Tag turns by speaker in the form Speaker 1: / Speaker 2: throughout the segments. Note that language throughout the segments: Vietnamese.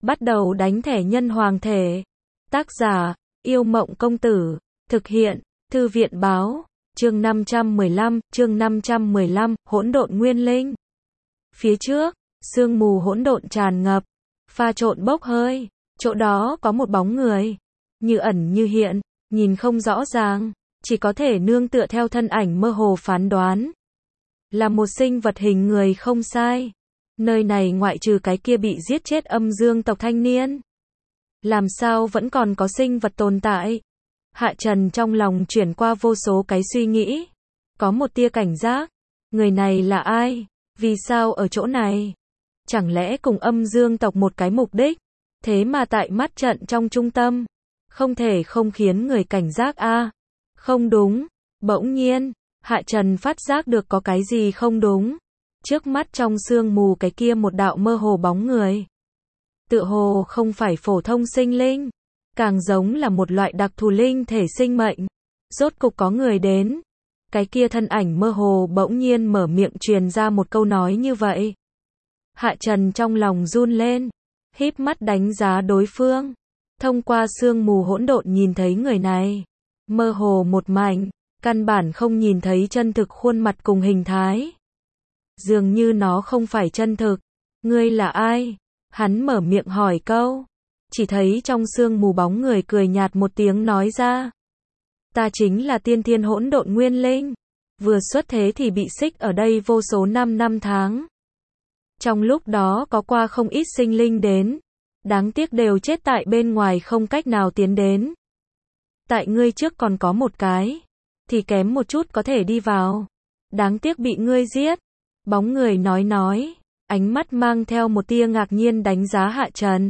Speaker 1: Bắt đầu đánh thẻ nhân hoàng thể. Tác giả, Yêu Mộng Công Tử. Thực hiện, Thư viện Báo. Chương 515, Hỗn độn nguyên linh. Phía trước, sương mù hỗn độn tràn ngập, pha trộn bốc hơi, chỗ đó có một bóng người, như ẩn như hiện, nhìn không rõ ràng, chỉ có thể nương tựa theo thân ảnh mơ hồ phán đoán. Là một sinh vật hình người không sai. Nơi này ngoại trừ cái kia bị giết chết âm dương tộc thanh niên, làm sao vẫn còn có sinh vật tồn tại? Hạ Trần trong lòng chuyển qua vô số cái suy nghĩ. Có một tia cảnh giác. Người này là ai? Vì sao ở chỗ này? Chẳng lẽ cùng âm dương tộc một cái mục đích? Thế mà tại mắt trận trong trung tâm, không thể không khiến người cảnh giác a. Không đúng. Bỗng nhiên, Hạ Trần phát giác được có cái gì không đúng. Trước mắt trong sương mù cái kia một đạo mơ hồ bóng người. Tựa hồ không phải phổ thông sinh linh, càng giống là một loại đặc thù linh thể sinh mệnh. Rốt cục có người đến. Cái kia thân ảnh mơ hồ bỗng nhiên mở miệng truyền ra một câu nói như vậy. Hạ Trần trong lòng run lên, híp mắt đánh giá đối phương. Thông qua sương mù hỗn độn nhìn thấy người này, mơ hồ một mảnh, căn bản không nhìn thấy chân thực khuôn mặt cùng hình thái. Dường như nó không phải chân thực. Ngươi là ai? Hắn mở miệng hỏi câu. Chỉ thấy trong sương mù bóng người cười nhạt một tiếng nói ra. Ta chính là tiên thiên hỗn độn nguyên linh. Vừa xuất thế thì bị xích ở đây vô số năm tháng. Trong lúc đó có qua không ít sinh linh đến. Đáng tiếc đều chết tại bên ngoài không cách nào tiến đến. Tại ngươi trước còn có một cái, thì kém một chút có thể đi vào. Đáng tiếc bị ngươi giết. Bóng người nói, ánh mắt mang theo một tia ngạc nhiên đánh giá Hạ Trần.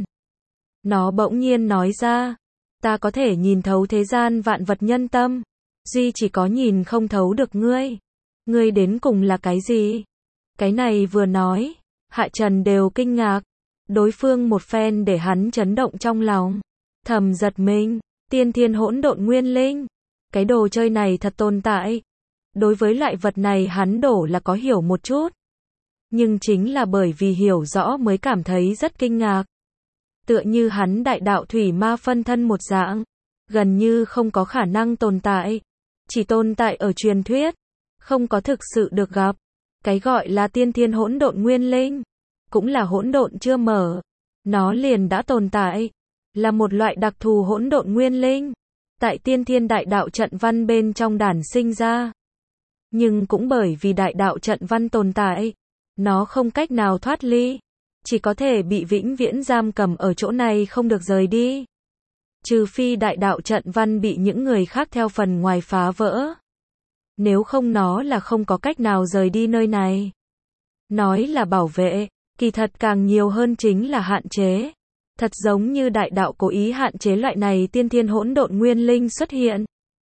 Speaker 1: Nó bỗng nhiên nói ra, ta có thể nhìn thấu thế gian vạn vật nhân tâm, duy chỉ có nhìn không thấu được ngươi. Ngươi đến cùng là cái gì? Cái này vừa nói, Hạ Trần đều kinh ngạc. Đối phương một phen để hắn chấn động trong lòng. Thầm giật mình, tiên thiên hỗn độn nguyên linh. Cái đồ chơi này thật tồn tại. Đối với loại vật này hắn đổ là có hiểu một chút. Nhưng chính là bởi vì hiểu rõ mới cảm thấy rất kinh ngạc. Tựa như hắn đại đạo thủy ma phân thân một dạng. Gần như không có khả năng tồn tại. Chỉ tồn tại ở truyền thuyết. Không có thực sự được gặp. Cái gọi là tiên thiên hỗn độn nguyên linh. Cũng là hỗn độn chưa mở. Nó liền đã tồn tại. Là một loại đặc thù hỗn độn nguyên linh. Tại tiên thiên đại đạo trận văn bên trong đản sinh ra. Nhưng cũng bởi vì đại đạo trận văn tồn tại, nó không cách nào thoát ly, chỉ có thể bị vĩnh viễn giam cầm ở chỗ này không được rời đi. Trừ phi đại đạo trận văn bị những người khác theo phần ngoài phá vỡ. Nếu không nó là không có cách nào rời đi nơi này. Nói là bảo vệ, kỳ thật càng nhiều hơn chính là hạn chế. Thật giống như đại đạo cố ý hạn chế loại này tiên thiên hỗn độn nguyên linh xuất hiện.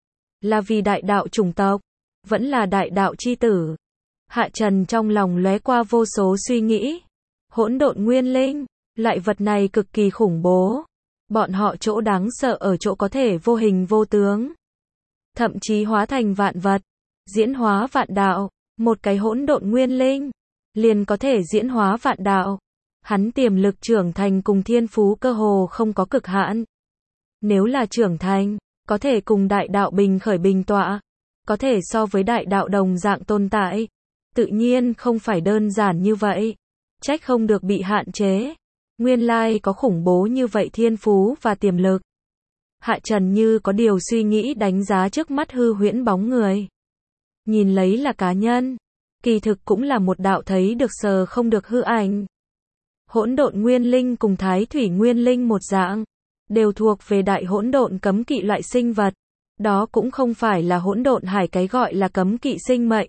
Speaker 1: Là vì đại đạo chủng tộc, vẫn là đại đạo chi tử. Hạ Trần trong lòng lóe qua vô số suy nghĩ. Hỗn độn nguyên linh, loại vật này cực kỳ khủng bố. Bọn họ chỗ đáng sợ ở chỗ có thể vô hình vô tướng. Thậm chí hóa thành vạn vật, diễn hóa vạn đạo. Một cái hỗn độn nguyên linh, liền có thể diễn hóa vạn đạo. Hắn tiềm lực trưởng thành cùng thiên phú cơ hồ không có cực hạn. Nếu là trưởng thành, có thể cùng đại đạo bình khởi bình tọa. Có thể so với đại đạo đồng dạng tồn tại. Tự nhiên không phải đơn giản như vậy. Trách không được bị hạn chế. Nguyên lai có khủng bố như vậy thiên phú và tiềm lực. Hạ Trần như có điều suy nghĩ đánh giá trước mắt hư huyễn bóng người. Nhìn lấy là cá nhân. Kỳ thực cũng là một đạo thấy được sờ không được hư ảnh. Hỗn độn nguyên linh cùng thái thủy nguyên linh một dạng. Đều thuộc về đại hỗn độn cấm kỵ loại sinh vật. Đó cũng không phải là hỗn độn hải cái gọi là cấm kỵ sinh mệnh.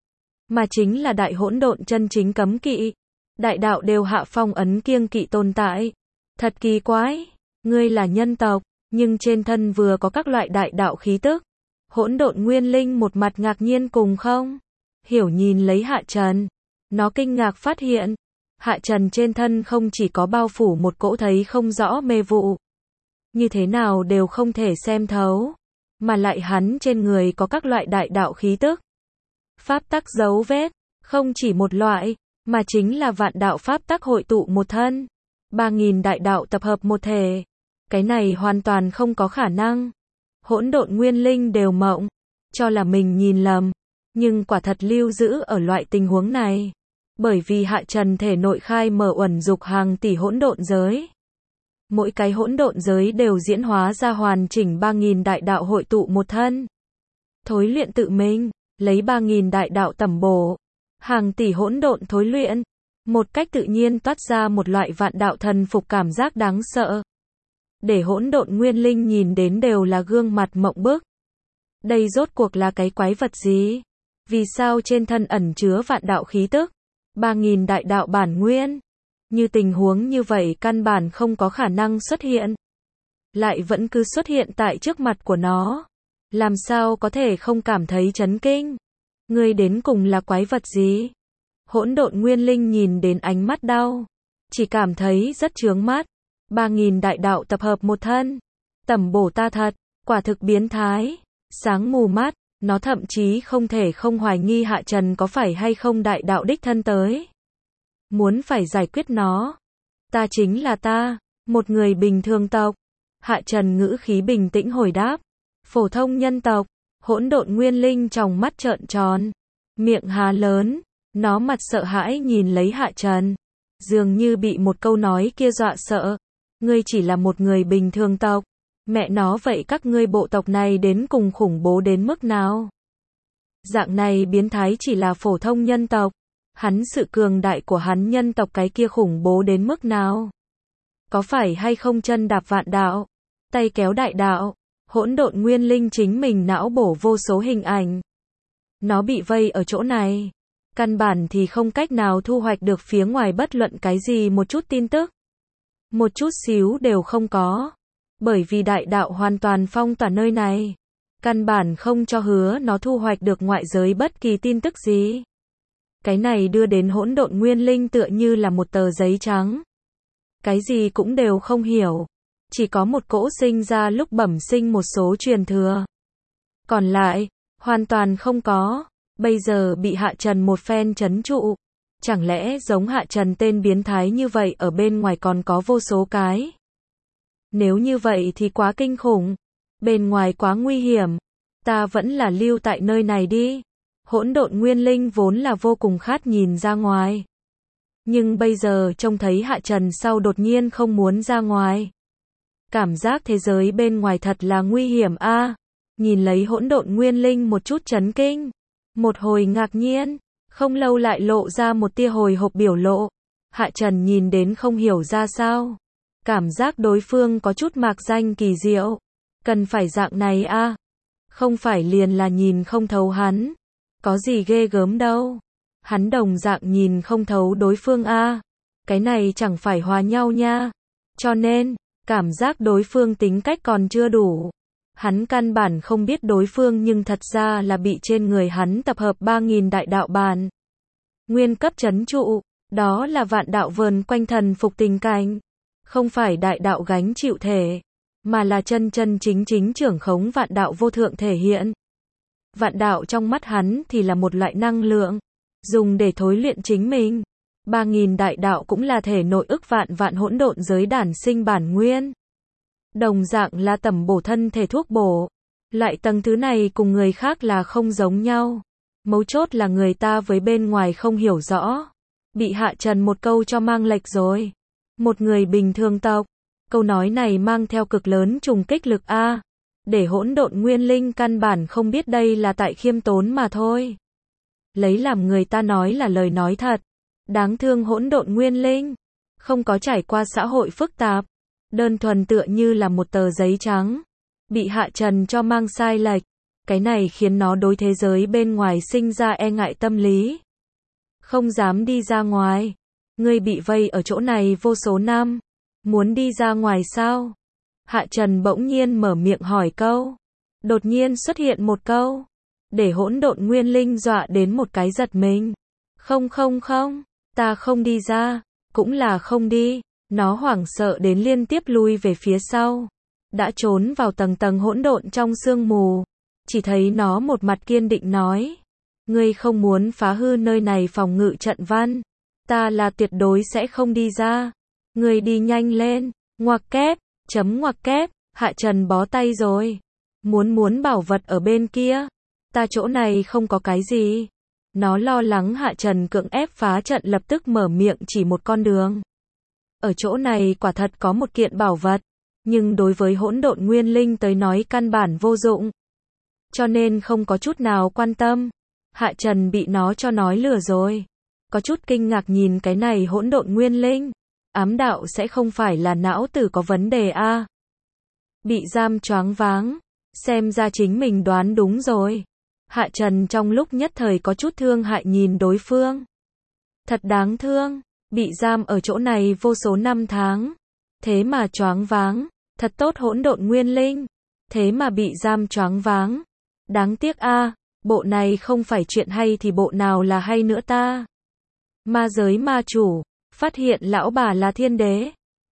Speaker 1: Mà chính là đại hỗn độn chân chính cấm kỵ. Đại đạo đều hạ phong ấn kiêng kỵ tồn tại. Thật kỳ quái. Ngươi là nhân tộc, nhưng trên thân vừa có các loại đại đạo khí tức. Hỗn độn nguyên linh một mặt ngạc nhiên cùng không hiểu nhìn lấy Hạ Trần. Nó kinh ngạc phát hiện. Hạ Trần trên thân không chỉ có bao phủ một cỗ thấy không rõ mê vụ. Như thế nào đều không thể xem thấu. Mà lại hắn trên người có các loại đại đạo khí tức. Pháp tắc dấu vết, không chỉ một loại, mà chính là vạn đạo pháp tắc hội tụ một thân. 3.000 đại đạo tập hợp một thể. Cái này hoàn toàn không có khả năng. Hỗn độn nguyên linh đều mộng, cho là mình nhìn lầm, nhưng quả thật lưu giữ ở loại tình huống này. Bởi vì Hạ Trần thể nội khai mở uẩn dục hàng tỷ hỗn độn giới. Mỗi cái hỗn độn giới đều diễn hóa ra hoàn chỉnh 3.000 đại đạo hội tụ một thân. Thối luyện tự mình, lấy 3.000 đại đạo tẩm bổ, hàng tỷ hỗn độn thối luyện, một cách tự nhiên toát ra một loại vạn đạo thần phục cảm giác đáng sợ. Để hỗn độn nguyên linh nhìn đến đều là gương mặt mộng bức. Đây rốt cuộc là cái quái vật gì? Vì sao trên thân ẩn chứa vạn đạo khí tức? 3.000 đại đạo bản nguyên. Như tình huống như vậy căn bản không có khả năng xuất hiện. Lại vẫn cứ xuất hiện tại trước mặt của nó. Làm sao có thể không cảm thấy chấn kinh? Ngươi đến cùng là quái vật gì? Hỗn độn nguyên linh nhìn đến ánh mắt đau. Chỉ cảm thấy rất chướng mắt. 3.000 đại đạo tập hợp một thân. Tẩm bổ ta thật, quả thực biến thái. Sáng mù mắt, nó thậm chí không thể không hoài nghi Hạ Trần có phải hay không đại đạo đích thân tới. Muốn phải giải quyết nó. Ta chính là ta, một người bình thường tộc. Hạ Trần ngữ khí bình tĩnh hồi đáp. Phổ thông nhân tộc. Hỗn độn nguyên linh trong mắt trợn tròn, miệng há lớn, nó mặt sợ hãi nhìn lấy Hạ Trần, dường như bị một câu nói kia dọa sợ. Ngươi chỉ là một người bình thường tộc. Mẹ nó vậy các ngươi bộ tộc này đến cùng khủng bố đến mức nào? Dạng này biến thái chỉ là phổ thông nhân tộc. Hắn sự cường đại của hắn nhân tộc cái kia khủng bố đến mức nào? Có phải hay không chân đạp vạn đạo, tay kéo đại đạo? Hỗn độn nguyên linh chính mình não bổ vô số hình ảnh. Nó bị vây ở chỗ này. Căn bản thì không cách nào thu hoạch được phía ngoài bất luận cái gì một chút tin tức. Một chút xíu đều không có. Bởi vì đại đạo hoàn toàn phong tỏa nơi này. Căn bản không cho hứa nó thu hoạch được ngoại giới bất kỳ tin tức gì. Cái này đưa đến hỗn độn nguyên linh tựa như là một tờ giấy trắng. Cái gì cũng đều không hiểu. Chỉ có một cỗ sinh ra lúc bẩm sinh một số truyền thừa. Còn lại, hoàn toàn không có. Bây giờ bị Hạ Trần một phen trấn trụ. Chẳng lẽ giống Hạ Trần tên biến thái như vậy ở bên ngoài còn có vô số cái? Nếu như vậy thì quá kinh khủng. Bên ngoài quá nguy hiểm. Ta vẫn là lưu tại nơi này đi. Hỗn độn nguyên linh vốn là vô cùng khát nhìn ra ngoài. Nhưng bây giờ trông thấy Hạ Trần sau đột nhiên không muốn ra ngoài. Cảm giác thế giới bên ngoài thật là nguy hiểm a. Nhìn lấy hỗn độn nguyên linh một chút chấn kinh. Một hồi ngạc nhiên. Không lâu lại lộ ra một tia hồi hộp biểu lộ. Hạ Trần nhìn đến không hiểu ra sao. Cảm giác đối phương có chút mạc danh kỳ diệu. Cần phải dạng này a. Không phải liền là nhìn không thấu hắn. Có gì ghê gớm đâu. Hắn đồng dạng nhìn không thấu đối phương a. Cái này chẳng phải hòa nhau nha. Cho nên, cảm giác đối phương tính cách còn chưa đủ. Hắn căn bản không biết đối phương nhưng thật ra là bị trên người hắn tập hợp 3.000 đại đạo bản. Nguyên cấp trấn trụ, đó là vạn đạo vờn quanh thần phục tình cảnh. Không phải đại đạo gánh chịu thể, mà là chân chân chính chính trưởng khống vạn đạo vô thượng thể hiện. Vạn đạo trong mắt hắn thì là một loại năng lượng, dùng để thối luyện chính mình. 3.000 đại đạo cũng là thể nội ức vạn vạn hỗn độn giới đản sinh bản nguyên. Đồng dạng là tẩm bổ thân thể thuốc bổ. Loại tầng thứ này cùng người khác là không giống nhau. Mấu chốt là người ta với bên ngoài không hiểu rõ. Bị Hạ Trần một câu cho mang lệch rồi. Một người bình thường tộc. Câu nói này mang theo cực lớn trùng kích lực a. Để hỗn độn nguyên linh căn bản không biết đây là tại khiêm tốn mà thôi. Lấy làm người ta nói là lời nói thật. Đáng thương hỗn độn nguyên linh. Không có trải qua xã hội phức tạp. Đơn thuần tựa như là một tờ giấy trắng. Bị Hạ Trần cho mang sai lệch. Cái này khiến nó đối thế giới bên ngoài sinh ra e ngại tâm lý. Không dám đi ra ngoài. Ngươi bị vây ở chỗ này vô số năm. Muốn đi ra ngoài sao? Hạ Trần bỗng nhiên mở miệng hỏi câu. Đột nhiên xuất hiện một câu. Để hỗn độn nguyên linh dọa đến một cái giật mình. Không, ta không đi ra. Cũng là không đi. Nó hoảng sợ đến liên tiếp lui về phía sau. Đã trốn vào tầng tầng hỗn độn trong sương mù. Chỉ thấy nó một mặt kiên định nói. Ngươi không muốn phá hư nơi này phòng ngự trận văn. Ta là tuyệt đối sẽ không đi ra. Người đi nhanh lên, ngoặc kép, chấm ngoặc kép, Hạ Trần bó tay rồi. Muốn bảo vật ở bên kia. Ta chỗ này không có cái gì. Nó lo lắng Hạ Trần cưỡng ép phá trận lập tức mở miệng chỉ một con đường. Ở chỗ này quả thật có một kiện bảo vật, nhưng đối với hỗn độn nguyên linh tới nói căn bản vô dụng. Cho nên không có chút nào quan tâm. Hạ Trần bị nó cho nói lừa rồi. Có chút kinh ngạc nhìn cái này hỗn độn nguyên linh. Ám đạo sẽ không phải là não tử có vấn đề a? Bị giam choáng váng. Xem ra chính mình đoán đúng rồi. Hạ Trần trong lúc nhất thời có chút thương hại nhìn đối phương. Thật đáng thương. Bị giam ở chỗ này vô số năm tháng. Thế mà choáng váng. Thật tốt hỗn độn nguyên linh. Thế mà bị giam choáng váng. Đáng tiếc a, bộ này không phải chuyện hay thì bộ nào là hay nữa ta. Ma giới ma chủ, phát hiện lão bà là thiên đế.